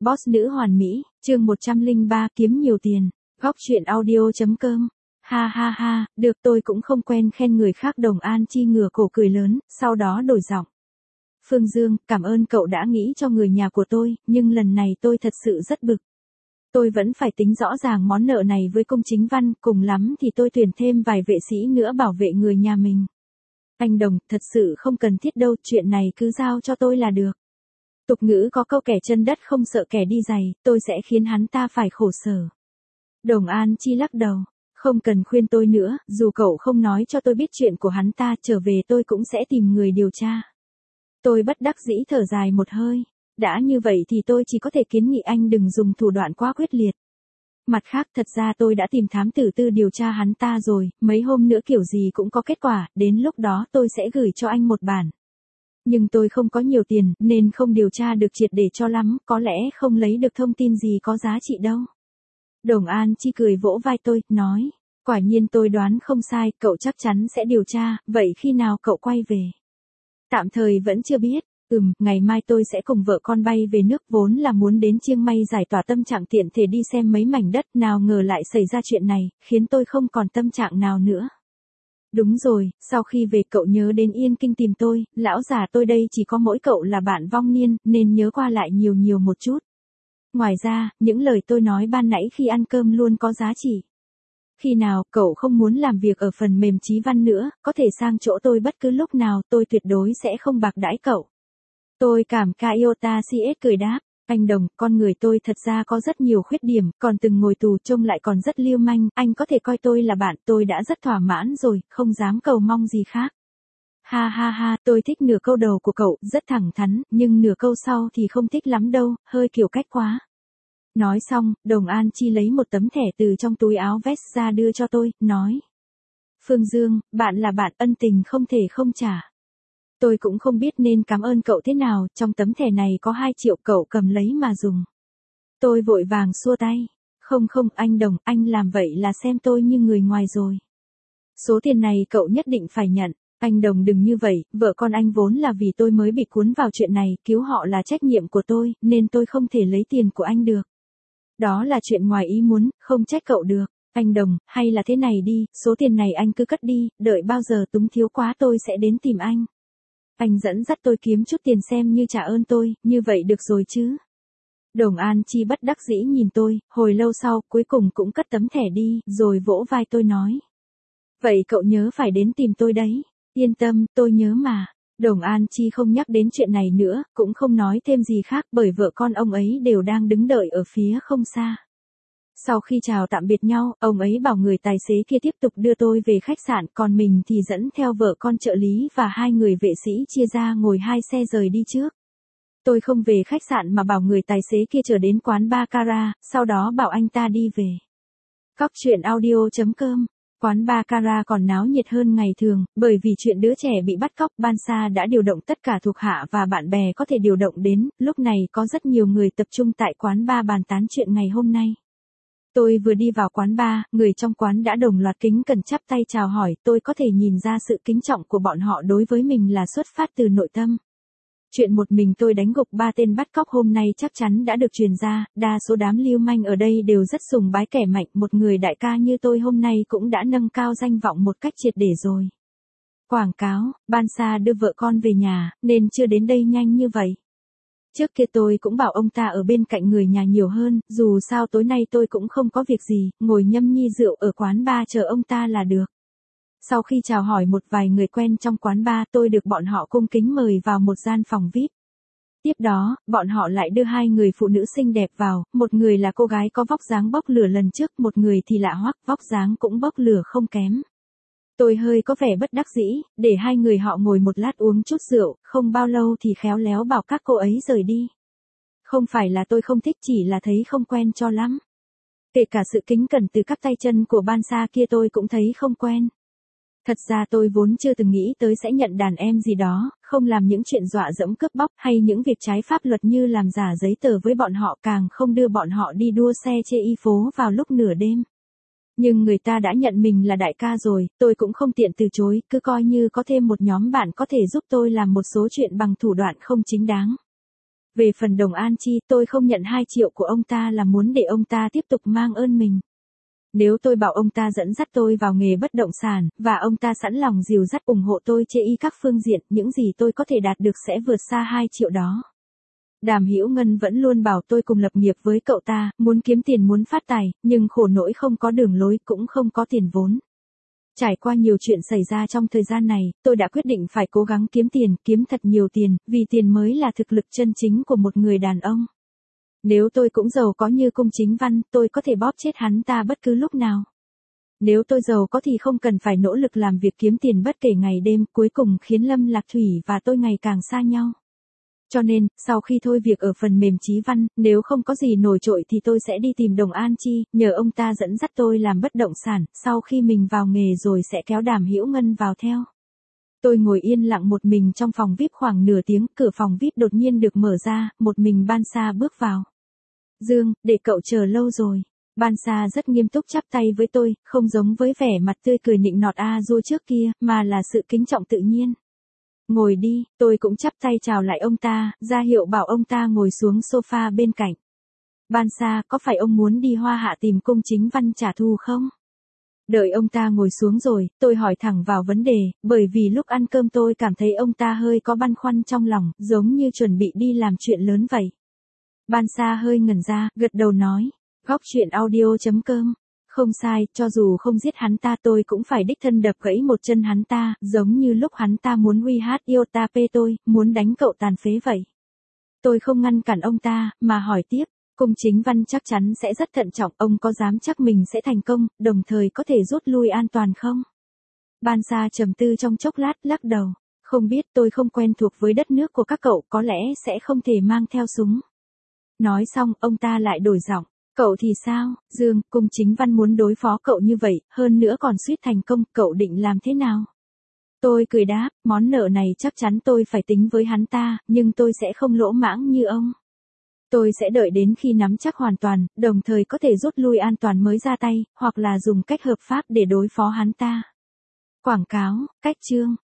Boss nữ hoàn mỹ, chương 103 kiếm nhiều tiền, góc truyện audio.com. Ha ha ha, được tôi cũng không quen khen người khác. Đồng An Chi ngửa cổ cười lớn, sau đó đổi giọng. Phương Dương, cảm ơn cậu đã nghĩ cho người nhà của tôi, nhưng lần này tôi thật sự rất bực. Tôi vẫn phải tính rõ ràng món nợ này với Công Chính Văn, cùng lắm thì tôi tuyển thêm vài vệ sĩ nữa bảo vệ người nhà mình. Anh Đồng, thật sự không cần thiết đâu, chuyện này cứ giao cho tôi là được. Tục ngữ có câu kẻ chân đất không sợ kẻ đi giày, tôi sẽ khiến hắn ta phải khổ sở. Đồng An Chi lắc đầu, không cần khuyên tôi nữa, dù cậu không nói cho tôi biết chuyện của hắn ta, trở về tôi cũng sẽ tìm người điều tra. Tôi bất đắc dĩ thở dài một hơi, đã như vậy thì tôi chỉ có thể kiến nghị anh đừng dùng thủ đoạn quá quyết liệt. Mặt khác, thật ra tôi đã tìm thám tử tư điều tra hắn ta rồi, mấy hôm nữa kiểu gì cũng có kết quả, đến lúc đó tôi sẽ gửi cho anh một bản. Nhưng tôi không có nhiều tiền, nên không điều tra được triệt để cho lắm, có lẽ không lấy được thông tin gì có giá trị đâu. Đồng An Chi cười vỗ vai tôi, nói, quả nhiên tôi đoán không sai, cậu chắc chắn sẽ điều tra, vậy khi nào cậu quay về? Tạm thời vẫn chưa biết. Ngày mai tôi sẽ cùng vợ con bay về nước, vốn là muốn đến Chiang Mai giải tỏa tâm trạng tiện thể đi xem mấy mảnh đất, nào ngờ lại xảy ra chuyện này, khiến tôi không còn tâm trạng nào nữa. Đúng rồi, sau khi về cậu nhớ đến Yên Kinh tìm tôi, lão già tôi đây chỉ có mỗi cậu là bạn vong niên, nên nhớ qua lại nhiều một chút. Ngoài ra, những lời tôi nói ban nãy khi ăn cơm luôn có giá trị. Khi nào cậu không muốn làm việc ở phần mềm Chí Văn nữa, có thể sang chỗ tôi bất cứ lúc nào, tôi tuyệt đối sẽ không bạc đãi cậu. Tôi cảm Kaiota CS cười đáp, anh Đồng, con người tôi thật ra có rất nhiều khuyết điểm, còn từng ngồi tù trông lại còn rất lưu manh, anh có thể coi tôi là bạn, tôi đã rất thỏa mãn rồi, không dám cầu mong gì khác. Ha ha ha, tôi thích nửa câu đầu của cậu, rất thẳng thắn, nhưng nửa câu sau thì không thích lắm đâu, hơi kiểu cách quá. Nói xong, Đồng An Chi lấy một tấm thẻ từ trong túi áo vest ra đưa cho tôi, nói. Phương Dương, bạn là bạn, ân tình không thể không trả. Tôi cũng không biết nên cảm ơn cậu thế nào, trong tấm thẻ này có 2 triệu, cậu cầm lấy mà dùng. Tôi vội vàng xua tay. Không, anh Đồng, anh làm vậy là xem tôi như người ngoài rồi. Số tiền này cậu nhất định phải nhận. Anh Đồng đừng như vậy, vợ con anh vốn là vì tôi mới bị cuốn vào chuyện này, cứu họ là trách nhiệm của tôi, nên tôi không thể lấy tiền của anh được. Đó là chuyện ngoài ý muốn, không trách cậu được. Anh Đồng, hay là thế này đi, số tiền này anh cứ cất đi, đợi bao giờ túng thiếu quá tôi sẽ đến tìm anh. Anh dẫn dắt tôi kiếm chút tiền xem như trả ơn tôi, như vậy được rồi chứ. Đồng An Chi bất đắc dĩ nhìn tôi, hồi lâu sau, cuối cùng cũng cất tấm thẻ đi, rồi vỗ vai tôi nói. Vậy cậu nhớ phải đến tìm tôi đấy. Yên tâm, tôi nhớ mà. Đồng An Chi không nhắc đến chuyện này nữa, cũng không nói thêm gì khác bởi vợ con ông ấy đều đang đứng đợi ở phía không xa. Sau khi chào tạm biệt nhau, ông ấy bảo người tài xế kia tiếp tục đưa tôi về khách sạn, còn mình thì dẫn theo vợ con trợ lý và 2 người vệ sĩ chia ra ngồi 2 xe rời đi trước. Tôi không về khách sạn mà bảo người tài xế kia chở đến quán Baccarat, sau đó bảo anh ta đi về. Góc truyện audio.com. Quán Baccarat còn náo nhiệt hơn ngày thường, bởi vì chuyện đứa trẻ bị bắt cóc, Ban Sa đã điều động tất cả thuộc hạ và bạn bè có thể điều động đến, lúc này có rất nhiều người tập trung tại quán bar bàn tán chuyện ngày hôm nay. Tôi vừa đi vào quán bar, người trong quán đã đồng loạt kính cẩn chắp tay chào hỏi, tôi có thể nhìn ra sự kính trọng của bọn họ đối với mình là xuất phát từ nội tâm. Chuyện một mình tôi đánh gục 3 tên bắt cóc hôm nay chắc chắn đã được truyền ra, đa số đám lưu manh ở đây đều rất sùng bái kẻ mạnh, một người đại ca như tôi hôm nay cũng đã nâng cao danh vọng một cách triệt để rồi. Quảng cáo, Ban Sa đưa vợ con về nhà, nên chưa đến đây nhanh như vậy. Trước kia tôi cũng bảo ông ta ở bên cạnh người nhà nhiều hơn, dù sao tối nay tôi cũng không có việc gì, ngồi nhâm nhi rượu ở quán bar chờ ông ta là được. Sau khi chào hỏi một vài người quen trong quán bar, tôi được bọn họ cung kính mời vào một gian phòng VIP. Tiếp đó, bọn họ lại đưa 2 người phụ nữ xinh đẹp vào, một người là cô gái có vóc dáng bốc lửa lần trước, một người thì lạ hoắc, vóc dáng cũng bốc lửa không kém. Tôi hơi có vẻ bất đắc dĩ, để 2 người họ ngồi một lát uống chút rượu, không bao lâu thì khéo léo bảo các cô ấy rời đi. Không phải là tôi không thích, chỉ là thấy không quen cho lắm. Kể cả sự kính cẩn từ các tay chân của Ban Sa kia tôi cũng thấy không quen. Thật ra tôi vốn chưa từng nghĩ tới sẽ nhận đàn em gì đó, không làm những chuyện dọa dẫm cướp bóc hay những việc trái pháp luật như làm giả giấy tờ với bọn họ, càng không đưa bọn họ đi đua xe chê y phố vào lúc nửa đêm. Nhưng người ta đã nhận mình là đại ca rồi, tôi cũng không tiện từ chối, cứ coi như có thêm một nhóm bạn có thể giúp tôi làm một số chuyện bằng thủ đoạn không chính đáng. Về phần Đồng An Chi, tôi không nhận 2 triệu của ông ta là muốn để ông ta tiếp tục mang ơn mình. Nếu tôi bảo ông ta dẫn dắt tôi vào nghề bất động sản, và ông ta sẵn lòng dìu dắt ủng hộ tôi trên các phương diện, những gì tôi có thể đạt được sẽ vượt xa 2 triệu đó. Đàm Hữu Ngân vẫn luôn bảo tôi cùng lập nghiệp với cậu ta, muốn kiếm tiền muốn phát tài, nhưng khổ nỗi không có đường lối cũng không có tiền vốn. Trải qua nhiều chuyện xảy ra trong thời gian này, tôi đã quyết định phải cố gắng kiếm tiền, kiếm thật nhiều tiền, vì tiền mới là thực lực chân chính của một người đàn ông. Nếu tôi cũng giàu có như Cung Chính Văn, tôi có thể bóp chết hắn ta bất cứ lúc nào. Nếu tôi giàu có thì không cần phải nỗ lực làm việc kiếm tiền bất kể ngày đêm, cuối cùng khiến Lâm Lạc Thủy và tôi ngày càng xa nhau. Cho nên, sau khi thôi việc ở phần mềm Chí Văn, nếu không có gì nổi trội thì tôi sẽ đi tìm Đồng An Chi, nhờ ông ta dẫn dắt tôi làm bất động sản, sau khi mình vào nghề rồi sẽ kéo Đàm Hữu Ngân vào theo. Tôi ngồi yên lặng một mình trong phòng VIP khoảng nửa tiếng, cửa phòng VIP đột nhiên được mở ra, một mình Ban Sa bước vào. Dương, để cậu chờ lâu rồi. Ban Sa rất nghiêm túc chắp tay với tôi, không giống với vẻ mặt tươi cười nịnh nọt du trước kia, mà là sự kính trọng tự nhiên. Ngồi đi, tôi cũng chắp tay chào lại ông ta, ra hiệu bảo ông ta ngồi xuống sofa bên cạnh. Ban Sa, có phải ông muốn đi Hoa Hạ tìm Cung Chính Văn trả thù không? Đợi ông ta ngồi xuống rồi, tôi hỏi thẳng vào vấn đề, bởi vì lúc ăn cơm tôi cảm thấy ông ta hơi có băn khoăn trong lòng, giống như chuẩn bị đi làm chuyện lớn vậy. Ban Sa hơi ngẩn ra, gật đầu nói, góc chuyện audio.com. Không sai, cho dù không giết hắn ta tôi cũng phải đích thân đập gãy một chân hắn ta, giống như lúc hắn ta muốn uy hát Iotapé tôi, muốn đánh cậu tàn phế vậy. Tôi không ngăn cản ông ta, mà hỏi tiếp, Cung Chính Văn chắc chắn sẽ rất thận trọng, ông có dám chắc mình sẽ thành công, đồng thời có thể rút lui an toàn không? Ban Sa trầm tư trong chốc lát, lắc đầu, không biết, tôi không quen thuộc với đất nước của các cậu, có lẽ sẽ không thể mang theo súng. Nói xong, ông ta lại đổi giọng. Cậu thì sao, Dương, Cung Chính Văn muốn đối phó cậu như vậy, hơn nữa còn suýt thành công, cậu định làm thế nào? Tôi cười đáp, món nợ này chắc chắn tôi phải tính với hắn ta, nhưng tôi sẽ không lỗ mãng như ông. Tôi sẽ đợi đến khi nắm chắc hoàn toàn, đồng thời có thể rút lui an toàn mới ra tay, hoặc là dùng cách hợp pháp để đối phó hắn ta. Quảng cáo, cách chương.